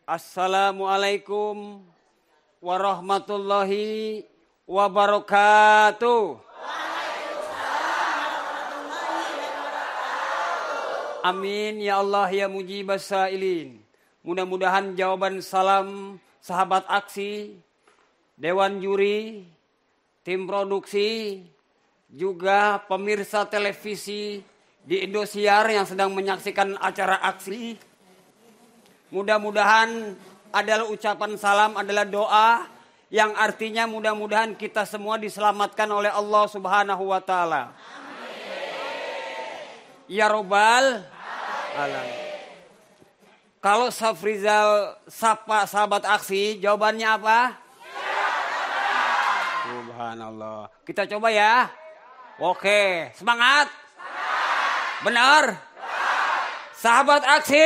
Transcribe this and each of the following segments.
Assalamualaikum warahmatullahi wabarakatuh. Amin ya Allah ya mujibas sa'ilin. Mudah-mudahan jawaban salam sahabat aksi, dewan juri, tim produksi, juga pemirsa televisi di Indosiar yang sedang menyaksikan acara aksi. Mudah-mudahan adalah ucapan salam, adalah doa yang artinya mudah-mudahan kita semua diselamatkan oleh Allah Subhanahu wa taala. Ya Robbal Alamin. Kalau Safrizal sapa sahabat aksi, jawabannya apa? Subhanallah. Kita coba ya. Oke, semangat. Benar. Sahabat aksi.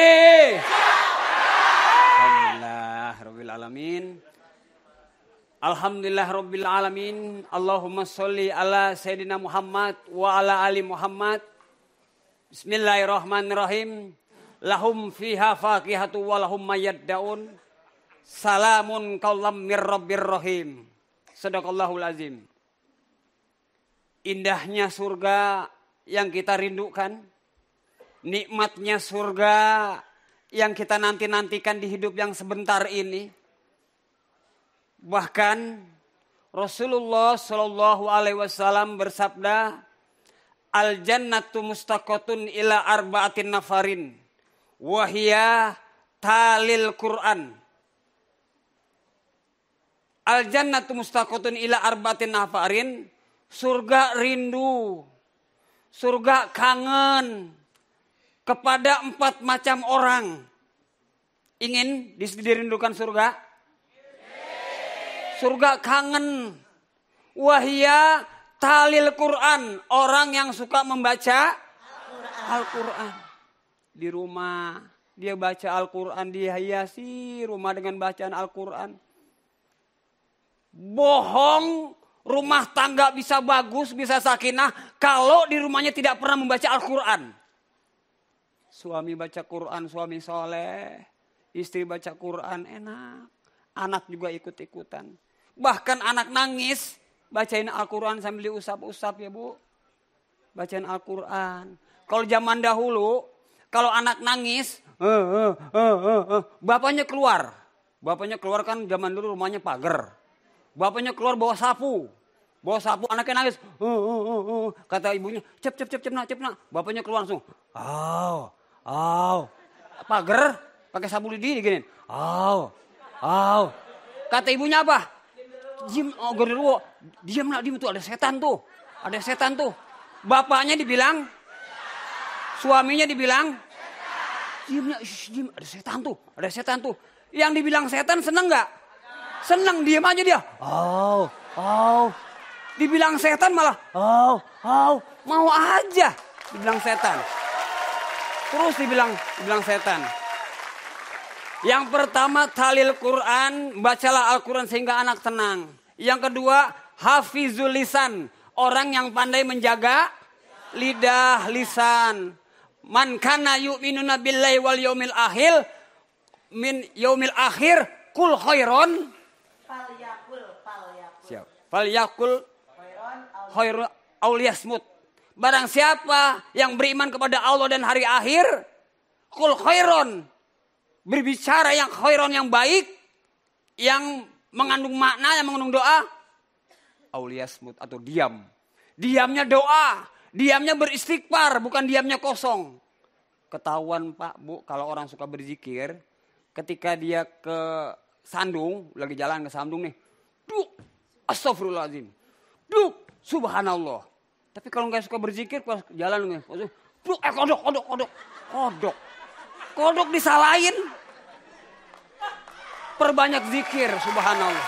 Alhamdulillah Rabbil Alamin. Alhamdulillah Rabbil Alamin. Allahumma sholli ala Sayyidina Muhammad wa ala ali Muhammad. Bismillahirrahmanirrahim. Lahum fiha fakihatu wa lahum mayaddaun. Salamun kaulam mir rabbir rahim. Sadaqallahul azim. Indahnya surga yang kita rindukan. Nikmatnya surga yang kita nanti-nantikan di hidup yang sebentar ini. Bahkan Rasulullah Shallallahu Alaihi Wasallam bersabda, al jannatu mustaqotun ila arbaatin nafarin, wahia talil Quran. Al jannatu mustaqotun ila arbaatin nafarin, surga rindu, surga kangen kepada 4 macam orang. Ingin dirindukan surga? Surga kangen. Wahia talil Quran. Orang yang suka membaca Al-Quran. Di rumah dia baca Al-Quran. Dia hiasi rumah dengan bacaan Al-Quran. Bohong rumah tangga bisa bagus, bisa sakinah. Kalau di rumahnya tidak pernah membaca Al-Quran. Suami baca Quran, suami soleh. Istri baca Quran, enak. Anak juga ikut-ikutan. Bahkan anak nangis, bacain Al-Quran sambil diusap-usap ya Bu. Bacain Al-Quran. Kalau zaman dahulu, kalau anak nangis, bapaknya keluar. Bapaknya keluar kan zaman dulu rumahnya pagar. Bapaknya keluar bawa sapu. Bawa sapu, anaknya nangis. Kata ibunya, cep nak. Bapaknya keluar langsung. Pagar, pakai sapu lidi gini. Kata ibunya apa? Diam nak, tuh ada setan tuh. Bapaknya dibilang, suaminya dibilang, diam, ada setan tuh. Yang dibilang setan seneng nggak? Seneng, diam aja dia. Dibilang setan malah, mau aja dibilang setan. Terus dibilang setan. Yang pertama talil Quran, bacalah Al-Quran sehingga anak tenang. Yang kedua hafizul lisan, orang yang pandai menjaga lidah, lisan. Man kana yu'minuna billahi wal yaumil akhir, min yaumil akhir kul khairon falyakul khairon aw liyasmut. Barang siapa yang beriman kepada Allah dan hari akhir, kul khairon, berbicara yang khairon, yang baik, yang mengandung makna, yang mengandung doa. Auliyasmut atau diam. Diamnya doa, diamnya beristighfar, bukan diamnya kosong. Ketahuan Pak Bu kalau orang suka berzikir, ketika dia ke sandung, lagi jalan ke sandung nih. Duh, astagfirullahaladzim. Duh, subhanallah. Tapi kalau nggak suka berzikir pas jalan nih, duh, kodok disalahin. Perbanyak zikir, subhanallah.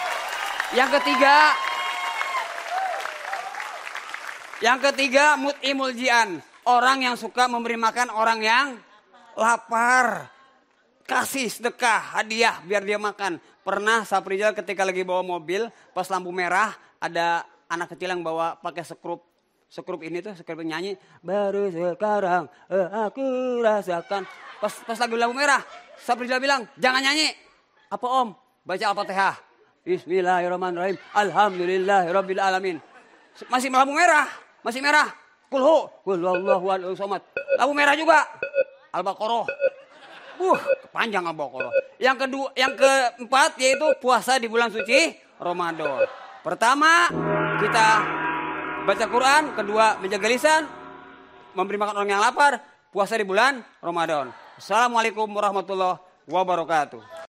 Yang ketiga mut'imul jian, orang yang suka memberi makan orang yang lapar. Kasih sedekah, hadiah biar dia makan. Pernah Saprijal ketika lagi bawa mobil, pas lampu merah ada anak kecil yang bawa pakai sekrup ini tuh, sekrup nyanyi. Baru sekarang aku rasakan. Pas lagi lampu merah, Saprijal bilang, jangan nyanyi. Apa Om? Baca Al-Fatihah. Bismillahirrahmanirrahim. Alhamdulillahirabbil alamin. Masih lampu merah, masih merah. Kulhu, wallahu a'lam somad. Lampu merah juga. Al-Baqarah. Panjang Al-Baqarah. Yang keempat yaitu puasa di bulan suci Ramadan. Pertama, kita baca Quran, kedua menjaga lisan, memberi makan orang yang lapar, puasa di bulan Ramadan. Assalamualaikum warahmatullahi wabarakatuh.